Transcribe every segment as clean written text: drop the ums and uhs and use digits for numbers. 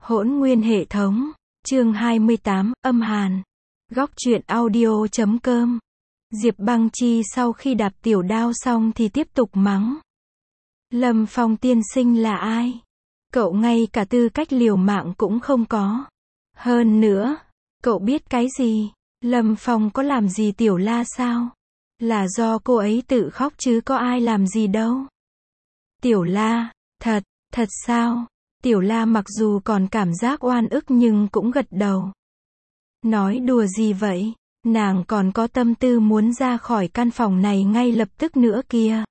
Hỗn nguyên hệ thống, chương 28, âm hàn. Góc truyện audio.com. Diệp Băng Chi sau khi đạp tiểu đao xong thì tiếp tục mắng. Lâm Phong tiên sinh là ai? Cậu ngay cả tư cách liều mạng cũng không có. Hơn nữa, cậu biết cái gì? Lâm Phong có làm gì Tiểu La sao? Là do cô ấy tự khóc chứ có ai làm gì đâu. Tiểu La, thật sao? Tiểu La mặc dù còn cảm giác oan ức nhưng cũng gật đầu. Nói đùa gì vậy? Nàng còn có tâm tư muốn ra khỏi căn phòng này ngay lập tức nữa kìa.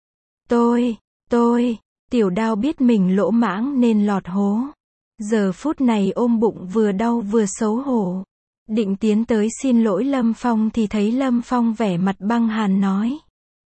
Tiểu Đao biết mình lỗ mãng nên lọt hố. Giờ phút này ôm bụng vừa đau vừa xấu hổ. Định tiến tới xin lỗi Lâm Phong thì thấy Lâm Phong vẻ mặt băng hàn nói.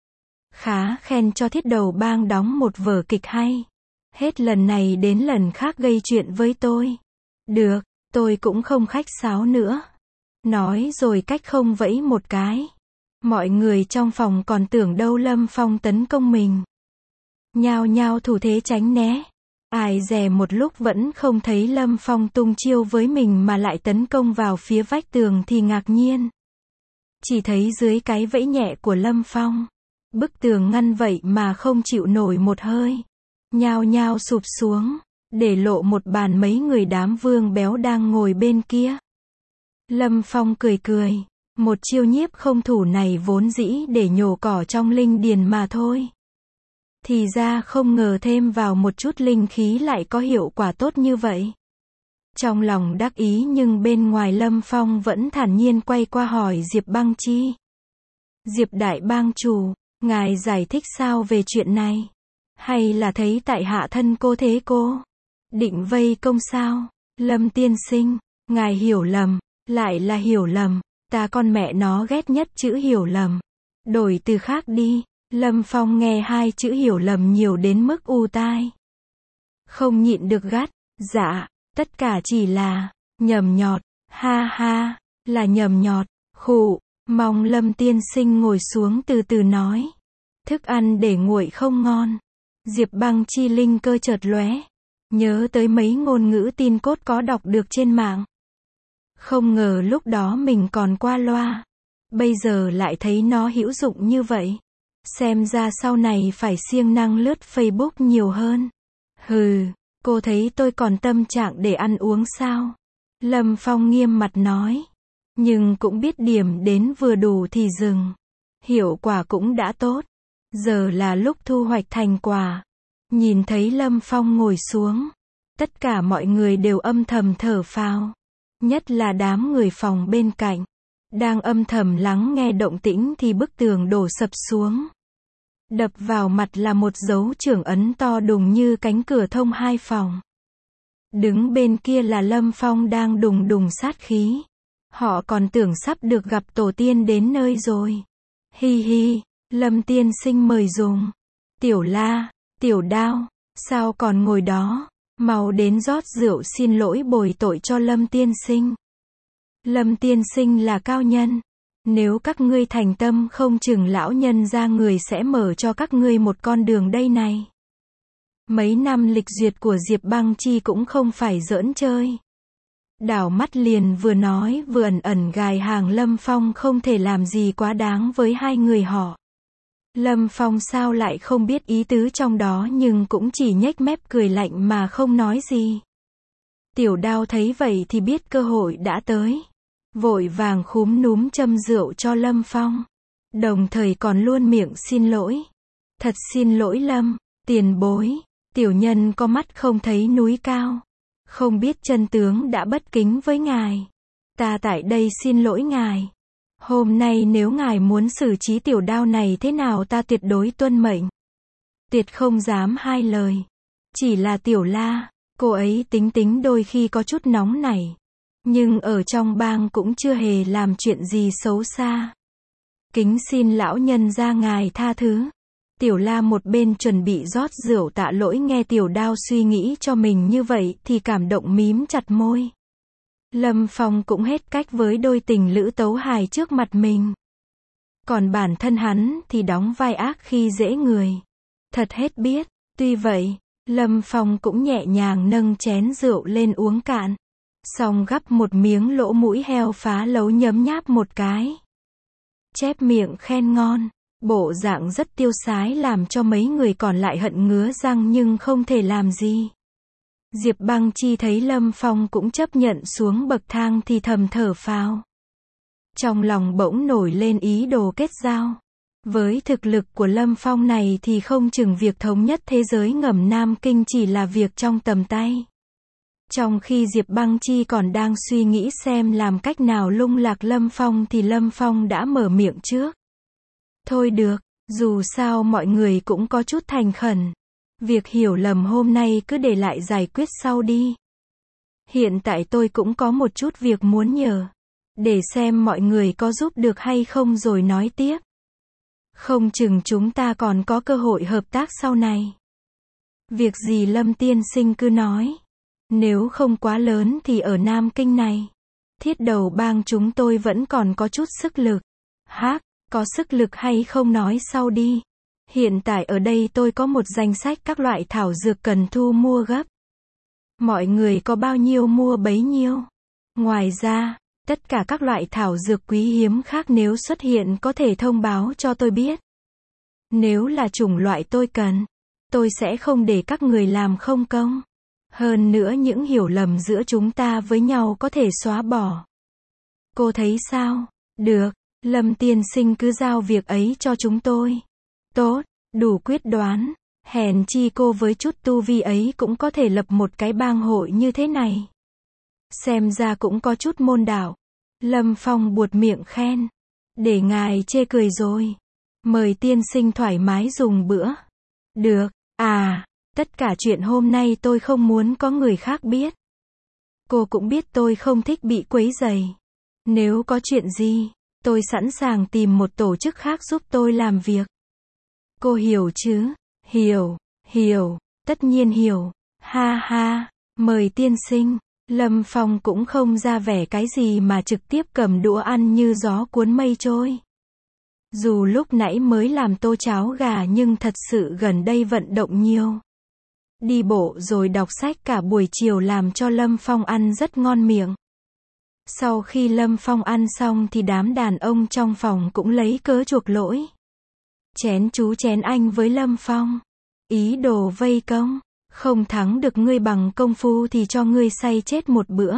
Khá khen cho Thiết Đầu Bang đóng một vở kịch hay. Hết lần này đến lần khác gây chuyện với tôi. Được, tôi cũng không khách sáo nữa. Nói rồi cách không vẫy một cái. Mọi người trong phòng còn tưởng đâu Lâm Phong tấn công mình. Nhao nhao thủ thế tránh né. Ai dè một lúc vẫn không thấy Lâm Phong tung chiêu với mình mà lại tấn công vào phía vách tường thì ngạc nhiên. Chỉ thấy dưới cái vẫy nhẹ của Lâm Phong, bức tường ngăn vậy mà không chịu nổi một hơi. Nhao nhao sụp xuống, để lộ một bàn mấy người đám vương béo đang ngồi bên kia. Lâm Phong cười, một chiêu nhiếp không thủ này vốn dĩ để nhổ cỏ trong linh điền mà thôi. Thì ra không ngờ thêm vào một chút linh khí lại có hiệu quả tốt như vậy. Trong lòng đắc ý nhưng bên ngoài Lâm Phong vẫn thản nhiên quay qua hỏi Diệp Băng Chi. Diệp đại bang chủ, ngài giải thích sao về chuyện này? Hay là thấy tại hạ thân cô thế cô? Định vây công sao? Lâm tiên sinh, ngài hiểu lầm, lại là hiểu lầm, ta con mẹ nó ghét nhất chữ hiểu lầm. Đổi từ khác đi. Lâm Phong nghe hai chữ hiểu lầm nhiều đến mức u tai. Không nhịn được gắt, dạ, tất cả chỉ là nhầm nhọt, ha ha, là nhầm nhọt, khụ, mong Lâm tiên sinh ngồi xuống từ từ nói. Thức ăn để nguội không ngon. Diệp Băng Chi linh cơ chợt lóe, nhớ tới mấy ngôn ngữ tin cốt có đọc được trên mạng. Không ngờ lúc đó mình còn qua loa, bây giờ lại thấy nó hữu dụng như vậy. Xem ra sau này phải siêng năng lướt Facebook nhiều hơn. Hừ, cô thấy tôi còn tâm trạng để ăn uống sao? Lâm Phong nghiêm mặt nói. Nhưng cũng biết điểm đến vừa đủ thì dừng. Hiệu quả cũng đã tốt. Giờ là lúc thu hoạch thành quả. Nhìn thấy Lâm Phong ngồi xuống. Tất cả mọi người đều âm thầm thở phào. Nhất là đám người phòng bên cạnh. Đang âm thầm lắng nghe động tĩnh thì bức tường đổ sập xuống. Đập vào mặt là một dấu trưởng ấn to đùng như cánh cửa thông hai phòng. Đứng bên kia là Lâm Phong đang đùng đùng sát khí. Họ còn tưởng sắp được gặp tổ tiên đến nơi rồi. Hi hi, Lâm tiên sinh mời dùng. Tiểu La, Tiểu Đao, sao còn ngồi đó? Mau đến rót rượu xin lỗi bồi tội cho Lâm tiên sinh. Lâm tiên sinh là cao nhân. Nếu các ngươi thành tâm không chừng lão nhân ra người sẽ mở cho các ngươi một con đường đây này. Mấy năm lịch duyệt của Diệp Băng Chi cũng không phải giỡn chơi. Đảo mắt liền vừa nói vừa ẩn ẩn gài hàng Lâm Phong không thể làm gì quá đáng với hai người họ. Lâm Phong sao lại không biết ý tứ trong đó nhưng cũng chỉ nhếch mép cười lạnh mà không nói gì. Tiểu Đao thấy vậy thì biết cơ hội đã tới. Vội vàng khúm núm châm rượu cho Lâm Phong. Đồng thời còn luôn miệng xin lỗi. Thật xin lỗi Lâm, tiền bối. Tiểu nhân có mắt không thấy núi cao. Không biết chân tướng đã bất kính với ngài. Ta tại đây xin lỗi ngài. Hôm nay nếu ngài muốn xử trí Tiểu Đao này thế nào ta tuyệt đối tuân mệnh. Tuyệt không dám hai lời. Chỉ là Tiểu La, cô ấy tính đôi khi có chút nóng nảy. Nhưng ở trong bang cũng chưa hề làm chuyện gì xấu xa. Kính xin lão nhân ra ngài tha thứ. Tiểu La một bên chuẩn bị rót rượu tạ lỗi nghe Tiểu Đao suy nghĩ cho mình như vậy thì cảm động mím chặt môi. Lâm Phong cũng hết cách với đôi tình lữ tấu hài trước mặt mình. Còn bản thân hắn thì đóng vai ác khi dễ người. Thật hết biết. Tuy vậy, Lâm Phong cũng nhẹ nhàng nâng chén rượu lên uống cạn. Xong gắp một miếng lỗ mũi heo phá lấu nhấm nháp một cái. Chép miệng khen ngon. Bộ dạng rất tiêu sái làm cho mấy người còn lại hận ngứa răng nhưng không thể làm gì. Diệp Băng Chi thấy Lâm Phong cũng chấp nhận xuống bậc thang thì thầm thở phào. Trong lòng bỗng nổi lên ý đồ kết giao. Với thực lực của Lâm Phong này thì không chừng việc thống nhất thế giới ngầm Nam Kinh chỉ là việc trong tầm tay. Trong khi Diệp Băng Chi còn đang suy nghĩ xem làm cách nào lung lạc Lâm Phong thì Lâm Phong đã mở miệng trước. Thôi được, dù sao mọi người cũng có chút thành khẩn. Việc hiểu lầm hôm nay cứ để lại giải quyết sau đi. Hiện tại tôi cũng có một chút việc muốn nhờ. Để xem mọi người có giúp được hay không rồi nói tiếp. Không chừng chúng ta còn có cơ hội hợp tác sau này. Việc gì Lâm tiên sinh cứ nói. Nếu không quá lớn thì ở Nam Kinh này, Thiết Đầu Bang chúng tôi vẫn còn có chút sức lực. Có sức lực hay không nói sau đi. Hiện tại ở đây tôi có một danh sách các loại thảo dược cần thu mua gấp. Mọi người có bao nhiêu mua bấy nhiêu. Ngoài ra, tất cả các loại thảo dược quý hiếm khác nếu xuất hiện có thể thông báo cho tôi biết. Nếu là chủng loại tôi cần, tôi sẽ không để các người làm không công. Hơn nữa những hiểu lầm giữa chúng ta với nhau có thể xóa bỏ. Cô thấy sao? Được, Lâm tiên sinh cứ giao việc ấy cho chúng tôi. Tốt, đủ quyết đoán. Hèn chi cô với chút tu vi ấy cũng có thể lập một cái bang hội như thế này. Xem ra cũng có chút môn đạo. Lâm Phong buột miệng khen. Để ngài chê cười rồi. Mời tiên sinh thoải mái dùng bữa. Được, tất cả chuyện hôm nay tôi không muốn có người khác biết. Cô cũng biết tôi không thích bị quấy rầy. Nếu có chuyện gì, tôi sẵn sàng tìm một tổ chức khác giúp tôi làm việc. Cô hiểu chứ? Hiểu, tất nhiên hiểu. Ha ha, mời tiên sinh. Lâm Phong cũng không ra vẻ cái gì mà trực tiếp cầm đũa ăn như gió cuốn mây trôi. Dù lúc nãy mới làm tô cháo gà nhưng thật sự gần đây vận động nhiều. Đi bộ rồi đọc sách cả buổi chiều làm cho Lâm Phong ăn rất ngon miệng. Sau khi Lâm Phong ăn xong thì đám đàn ông trong phòng cũng lấy cớ chuộc lỗi. Chén chú chén anh với Lâm Phong. Ý đồ vây công. Không thắng được ngươi bằng công phu thì cho ngươi say chết một bữa.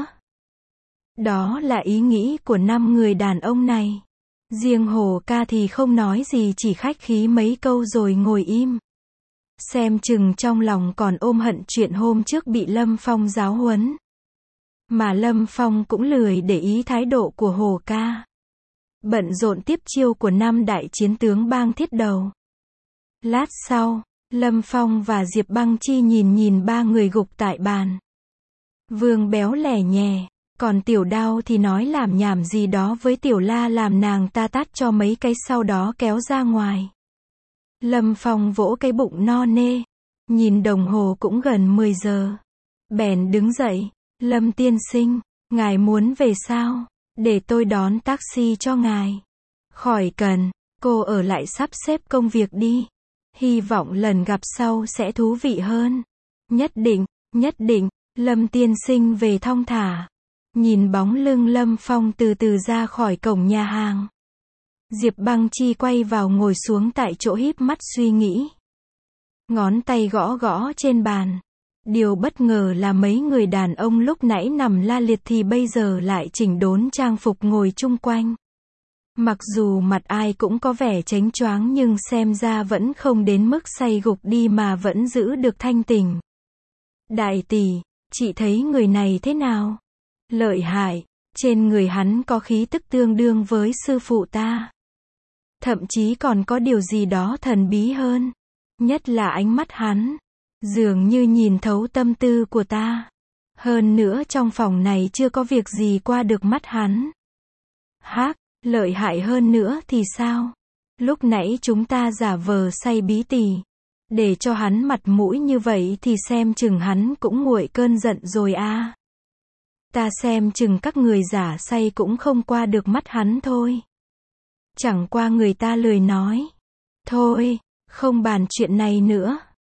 Đó là ý nghĩ của 5 người đàn ông này. Riêng Hồ ca thì không nói gì chỉ khách khí mấy câu rồi ngồi im. Xem chừng trong lòng còn ôm hận chuyện hôm trước bị Lâm Phong giáo huấn. Mà Lâm Phong cũng lười để ý thái độ của Hồ ca. Bận rộn tiếp chiêu của 5 đại chiến tướng bang Thiết Đầu. Lát sau, Lâm Phong và Diệp Băng Chi nhìn 3 người gục tại bàn. Vương béo lẻ nhè, còn Tiểu Đao thì nói làm nhảm gì đó với Tiểu La làm nàng ta tát cho mấy cái sau đó kéo ra ngoài. Lâm Phong vỗ cái bụng no nê, nhìn đồng hồ cũng gần 10 giờ. Bèn đứng dậy, Lâm tiên sinh, ngài muốn về sao? Để tôi đón taxi cho ngài. Khỏi cần, cô ở lại sắp xếp công việc đi. Hy vọng lần gặp sau sẽ thú vị hơn. Nhất định, Lâm tiên sinh về thong thả. Nhìn bóng lưng Lâm Phong từ từ ra khỏi cổng nhà hàng. Diệp Băng Chi quay vào ngồi xuống tại chỗ híp mắt suy nghĩ. Ngón tay gõ gõ trên bàn. Điều bất ngờ là mấy người đàn ông lúc nãy nằm la liệt thì bây giờ lại chỉnh đốn trang phục ngồi chung quanh. Mặc dù mặt ai cũng có vẻ chánh choáng nhưng xem ra vẫn không đến mức say gục đi mà vẫn giữ được thanh tỉnh. Đại tỷ, chị thấy người này thế nào? Lợi hại, trên người hắn có khí tức tương đương với sư phụ ta. Thậm chí còn có điều gì đó thần bí hơn. Nhất là ánh mắt hắn. Dường như nhìn thấu tâm tư của ta. Hơn nữa trong phòng này chưa có việc gì qua được mắt hắn. Lợi hại hơn nữa thì sao? Lúc nãy chúng ta giả vờ say bí tỉ. Để cho hắn mặt mũi như vậy thì xem chừng hắn cũng nguội cơn giận rồi à. Ta xem chừng các người giả say cũng không qua được mắt hắn thôi. Chẳng qua người ta lười nói. Thôi, không bàn chuyện này nữa.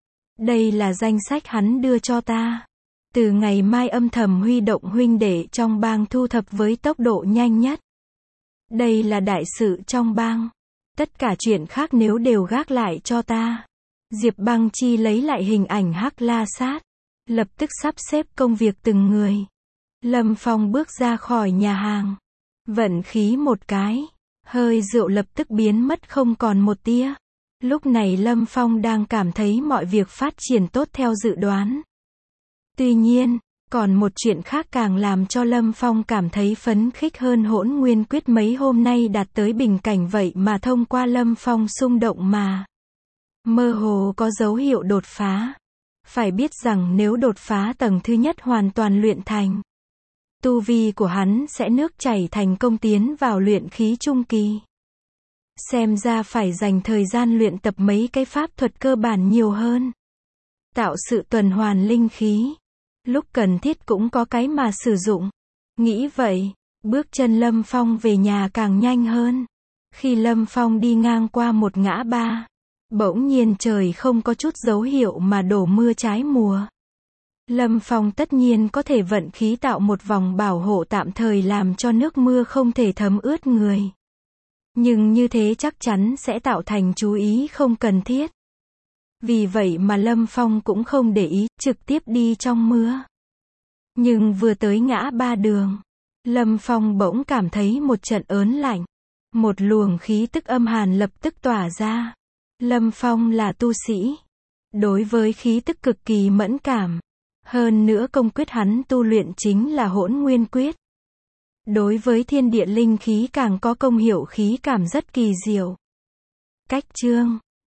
Đây là danh sách hắn đưa cho ta. Từ ngày mai âm thầm huy động huynh đệ trong bang thu thập với tốc độ nhanh nhất. Đây là đại sự trong bang. Tất cả chuyện khác nếu đều gác lại cho ta. Diệp Băng Chi lấy lại hình ảnh Hắc La Sát. Lập tức sắp xếp công việc từng người. Lâm Phong bước ra khỏi nhà hàng. Vận khí một cái. Hơi rượu lập tức biến mất không còn một tia. Lúc này Lâm Phong đang cảm thấy mọi việc phát triển tốt theo dự đoán. Tuy nhiên, còn một chuyện khác càng làm cho Lâm Phong cảm thấy phấn khích hơn. Hỗn Nguyên Quyết mấy hôm nay đạt tới bình cảnh vậy mà thông qua Lâm Phong xung động mà mơ hồ có dấu hiệu đột phá. Phải biết rằng nếu đột phá tầng thứ nhất hoàn toàn luyện thành, tu vi của hắn sẽ nước chảy thành công tiến vào luyện khí trung kỳ. Xem ra phải dành thời gian luyện tập mấy cái pháp thuật cơ bản nhiều hơn. Tạo sự tuần hoàn linh khí. Lúc cần thiết cũng có cái mà sử dụng. Nghĩ vậy, bước chân Lâm Phong về nhà càng nhanh hơn. Khi Lâm Phong đi ngang qua một ngã ba, bỗng nhiên trời không có chút dấu hiệu mà đổ mưa trái mùa. Lâm Phong tất nhiên có thể vận khí tạo một vòng bảo hộ tạm thời làm cho nước mưa không thể thấm ướt người. Nhưng như thế chắc chắn sẽ tạo thành chú ý không cần thiết. Vì vậy mà Lâm Phong cũng không để ý, trực tiếp đi trong mưa. Nhưng vừa tới ngã ba đường, Lâm Phong bỗng cảm thấy một trận ớn lạnh. Một luồng khí tức âm hàn lập tức tỏa ra. Lâm Phong là tu sĩ. Đối với khí tức cực kỳ mẫn cảm. Hơn nữa công quyết hắn tu luyện chính là Hỗn Nguyên Quyết. Đối với thiên địa linh khí càng có công hiệu khí cảm rất kỳ diệu. Cách chương